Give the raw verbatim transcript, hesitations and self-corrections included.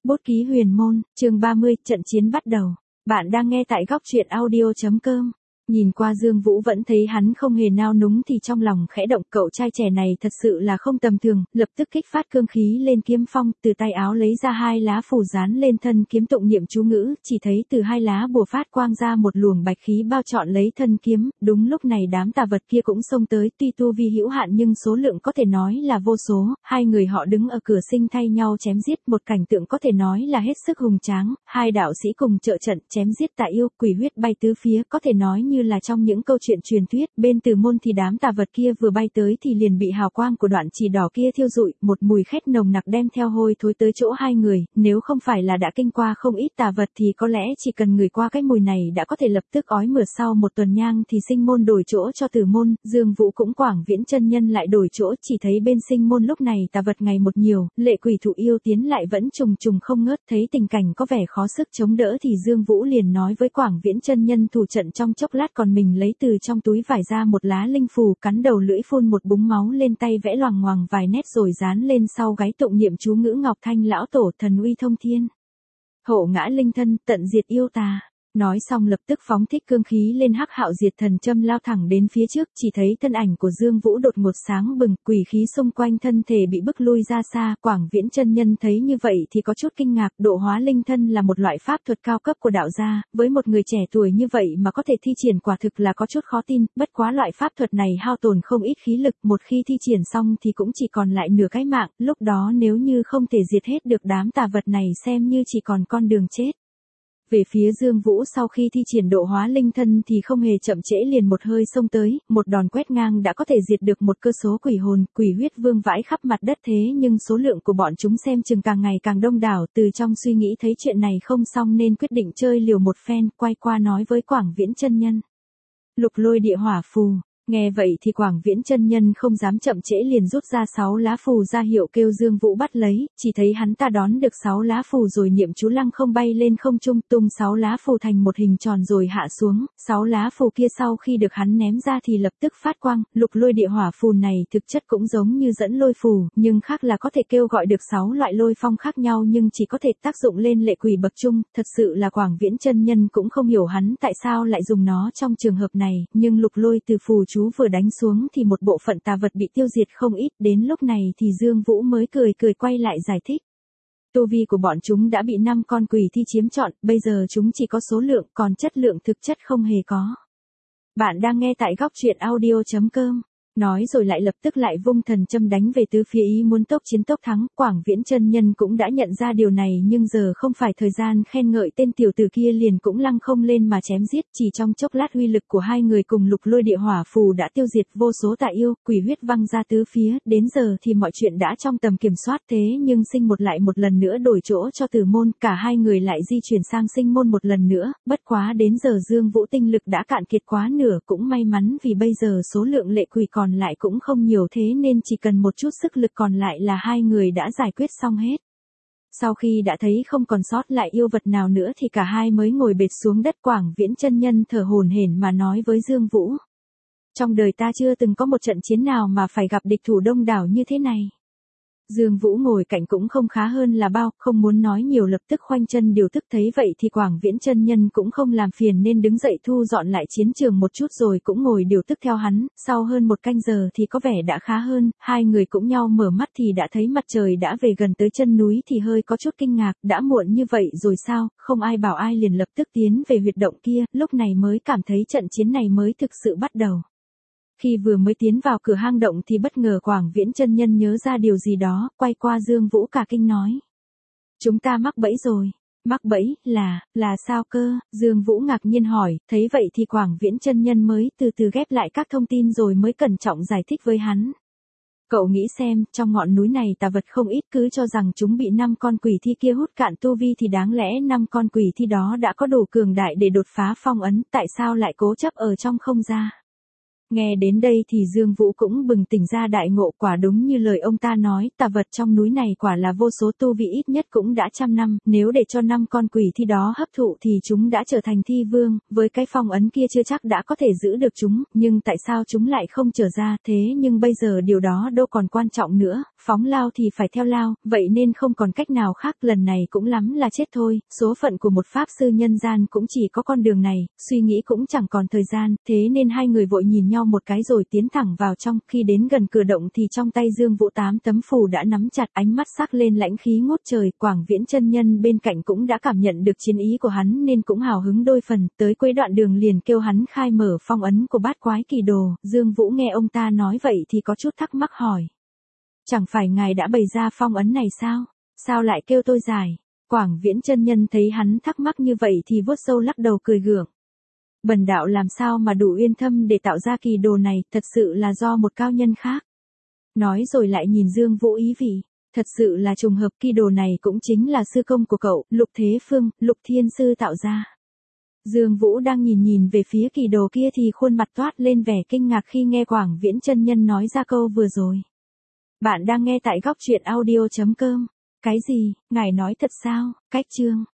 Bút ký huyền môn, chương ba mươi, trận chiến bắt đầu. Bạn đang nghe tại góc truyện audio chấm com. Nhìn qua Dương Vũ vẫn thấy hắn không hề nao núng thì trong lòng khẽ động, cậu trai trẻ này thật sự là không tầm thường, lập tức kích phát cương khí lên kiếm phong, từ tay áo lấy ra hai lá phù dán lên thân kiếm tụng niệm chú ngữ, chỉ thấy từ hai lá bùa phát quang ra một luồng bạch khí bao trọn lấy thân kiếm, đúng lúc này đám tà vật kia cũng xông tới, tuy tu vi hữu hạn nhưng số lượng có thể nói là vô số, hai người họ đứng ở cửa sinh thay nhau chém giết, một cảnh tượng có thể nói là hết sức hùng tráng, hai đạo sĩ cùng trợ trận chém giết tà yêu, quỷ huyết bay tứ phía, có thể nói như là trong những câu chuyện truyền thuyết, bên Từ Môn thì đám tà vật kia vừa bay tới thì liền bị hào quang của đoạn chỉ đỏ kia thiêu rụi, một mùi khét nồng nặc đem theo hôi thối tới chỗ hai người, nếu không phải là đã kinh qua không ít tà vật thì có lẽ chỉ cần ngửi qua cái mùi này đã có thể lập tức ói mửa. Sau một tuần nhang thì Sinh Môn đổi chỗ cho Từ Môn, Dương Vũ cũng Quảng Viễn chân nhân lại đổi chỗ, chỉ thấy bên Sinh Môn lúc này tà vật ngày một nhiều, lệ quỷ thụ yêu tiến lại vẫn trùng trùng không ngớt, thấy tình cảnh có vẻ khó sức chống đỡ thì Dương Vũ liền nói với Quảng Viễn chân nhân thủ trận trong chốc lát, còn mình lấy từ trong túi vải ra một lá linh phù, cắn đầu lưỡi phun một búng máu lên tay, vẽ loằng ngoằng vài nét rồi dán lên sau gáy tụng niệm chú ngữ Ngọc Thanh lão tổ thần uy thông thiên, hộ ngã linh thân, tận diệt yêu tà. Nói xong lập tức phóng thích cương khí lên hắc hạo diệt thần châm lao thẳng đến phía trước, chỉ thấy thân ảnh của Dương Vũ đột ngột sáng bừng, quỷ khí xung quanh thân thể bị bức lui ra xa, Quảng Viễn chân nhân thấy như vậy thì có chút kinh ngạc, độ hóa linh thân là một loại pháp thuật cao cấp của đạo gia, với một người trẻ tuổi như vậy mà có thể thi triển quả thực là có chút khó tin, bất quá loại pháp thuật này hao tổn không ít khí lực, một khi thi triển xong thì cũng chỉ còn lại nửa cái mạng, lúc đó nếu như không thể diệt hết được đám tà vật này xem như chỉ còn con đường chết. Về phía Dương Vũ sau khi thi triển độ hóa linh thân thì không hề chậm trễ liền một hơi xông tới, một đòn quét ngang đã có thể diệt được một cơ số quỷ hồn, quỷ huyết vương vãi khắp mặt đất, thế nhưng số lượng của bọn chúng xem chừng càng ngày càng đông đảo, từ trong suy nghĩ thấy chuyện này không xong nên quyết định chơi liều một phen, quay qua nói với Quảng Viễn chân nhân. Lục lôi địa hỏa phù. Nghe vậy thì Quảng Viễn chân nhân không dám chậm trễ liền rút ra sáu lá phù ra hiệu kêu Dương Vũ bắt lấy, chỉ thấy hắn ta đón được sáu lá phù rồi niệm chú lăng không bay lên không trung, tung sáu lá phù thành một hình tròn rồi hạ xuống, sáu lá phù kia sau khi được hắn ném ra thì lập tức phát quang, lục lôi địa hỏa phù này thực chất cũng giống như dẫn lôi phù, nhưng khác là có thể kêu gọi được sáu loại lôi phong khác nhau nhưng chỉ có thể tác dụng lên lệ quỷ bậc trung, thật sự là Quảng Viễn chân nhân cũng không hiểu hắn tại sao lại dùng nó trong trường hợp này, nhưng lục lôi từ phù chú vừa đánh xuống thì một bộ phận tà vật bị tiêu diệt không ít, đến lúc này thì Dương Vũ mới cười cười quay lại giải thích. Tu vi của bọn chúng đã bị năm con quỷ thi chiếm trọn, bây giờ chúng chỉ có số lượng, còn chất lượng thực chất không hề có. Bạn đang nghe tại góc truyện audio chấm com. Nói rồi lại lập tức lại vung thần châm đánh về tứ phía, ý muốn tốc chiến tốc thắng, Quảng Viễn chân nhân cũng đã nhận ra điều này nhưng giờ không phải thời gian khen ngợi tên tiểu tử kia, liền cũng lăng không lên mà chém giết, chỉ trong chốc lát uy lực của hai người cùng lục lôi địa hỏa phù đã tiêu diệt vô số tà yêu, quỷ huyết văng ra tứ phía, đến giờ thì mọi chuyện đã trong tầm kiểm soát, thế nhưng Sinh một lại một lần nữa đổi chỗ cho Từ Môn, cả hai người lại di chuyển sang Sinh môn một lần nữa, bất quá đến giờ Dương Vũ tinh lực đã cạn kiệt quá nửa, cũng may mắn vì bây giờ số lượng lệ quỷ còn lại cũng không nhiều, thế nên chỉ cần một chút sức lực còn lại là hai người đã giải quyết xong hết. Sau khi đã thấy không còn sót lại yêu vật nào nữa thì cả hai mới ngồi bệt xuống đất. Quảng Viễn chân nhân thở hổn hển mà nói với Dương Vũ. Trong đời ta chưa từng có một trận chiến nào mà phải gặp địch thủ đông đảo như thế này. Dương Vũ ngồi cạnh cũng không khá hơn là bao, không muốn nói nhiều lập tức khoanh chân điều tức, thấy vậy thì Quảng Viễn chân nhân cũng không làm phiền nên đứng dậy thu dọn lại chiến trường một chút rồi cũng ngồi điều tức theo hắn, sau hơn một canh giờ thì có vẻ đã khá hơn, hai người cũng nhau mở mắt thì đã thấy mặt trời đã về gần tới chân núi thì hơi có chút kinh ngạc, đã muộn như vậy rồi sao, không ai bảo ai liền lập tức tiến về huyệt động kia, lúc này mới cảm thấy trận chiến này mới thực sự bắt đầu. Khi vừa mới tiến vào cửa hang động thì bất ngờ Quảng Viễn chân nhân nhớ ra điều gì đó, quay qua Dương Vũ cả kinh nói. Chúng ta mắc bẫy rồi. Mắc bẫy, là, là sao cơ? Dương Vũ ngạc nhiên hỏi, thấy vậy thì Quảng Viễn chân nhân mới từ từ ghép lại các thông tin rồi mới cẩn trọng giải thích với hắn. Cậu nghĩ xem, trong ngọn núi này tà vật không ít, cứ cho rằng chúng bị năm con quỷ thi kia hút cạn tu vi thì đáng lẽ năm con quỷ thi đó đã có đủ cường đại để đột phá phong ấn, tại sao lại cố chấp ở trong không ra? Nghe đến đây thì Dương Vũ cũng bừng tỉnh ra đại ngộ, quả đúng như lời ông ta nói, tà vật trong núi này quả là vô số, tu vị ít nhất cũng đã trăm năm, nếu để cho năm con quỷ thi đó hấp thụ thì chúng đã trở thành thi vương, với cái phong ấn kia chưa chắc đã có thể giữ được chúng, nhưng tại sao chúng lại không trở ra, thế nhưng bây giờ điều đó đâu còn quan trọng nữa, phóng lao thì phải theo lao, vậy nên không còn cách nào khác, lần này cũng lắm là chết thôi, số phận của một pháp sư nhân gian cũng chỉ có con đường này, suy nghĩ cũng chẳng còn thời gian, thế nên hai người vội nhìn nhau một cái rồi tiến thẳng vào trong, khi đến gần cửa động thì trong tay Dương Vũ tám tấm phù đã nắm chặt, ánh mắt sắc lên lãnh khí ngút trời, Quảng Viễn chân nhân bên cạnh cũng đã cảm nhận được chiến ý của hắn nên cũng hào hứng đôi phần, tới cuối đoạn đường liền kêu hắn khai mở phong ấn của bát quái kỳ đồ, Dương Vũ nghe ông ta nói vậy thì có chút thắc mắc hỏi. Chẳng phải ngài đã bày ra phong ấn này sao? Sao lại kêu tôi giải? Quảng Viễn chân nhân thấy hắn thắc mắc như vậy thì vuốt sâu lắc đầu cười gượng. Bần đạo làm sao mà đủ uyên thâm để tạo ra kỳ đồ này, thật sự là do một cao nhân khác. Nói rồi lại nhìn Dương Vũ ý vị, thật sự là trùng hợp, kỳ đồ này cũng chính là sư công của cậu, Lục Thế Phương, Lục Thiên Sư tạo ra. Dương Vũ đang nhìn nhìn về phía kỳ đồ kia thì khuôn mặt toát lên vẻ kinh ngạc khi nghe Quảng Viễn chân nhân nói ra câu vừa rồi. Bạn đang nghe tại góc truyện audio chấm com. Cái gì, ngài nói thật sao? Cách chương.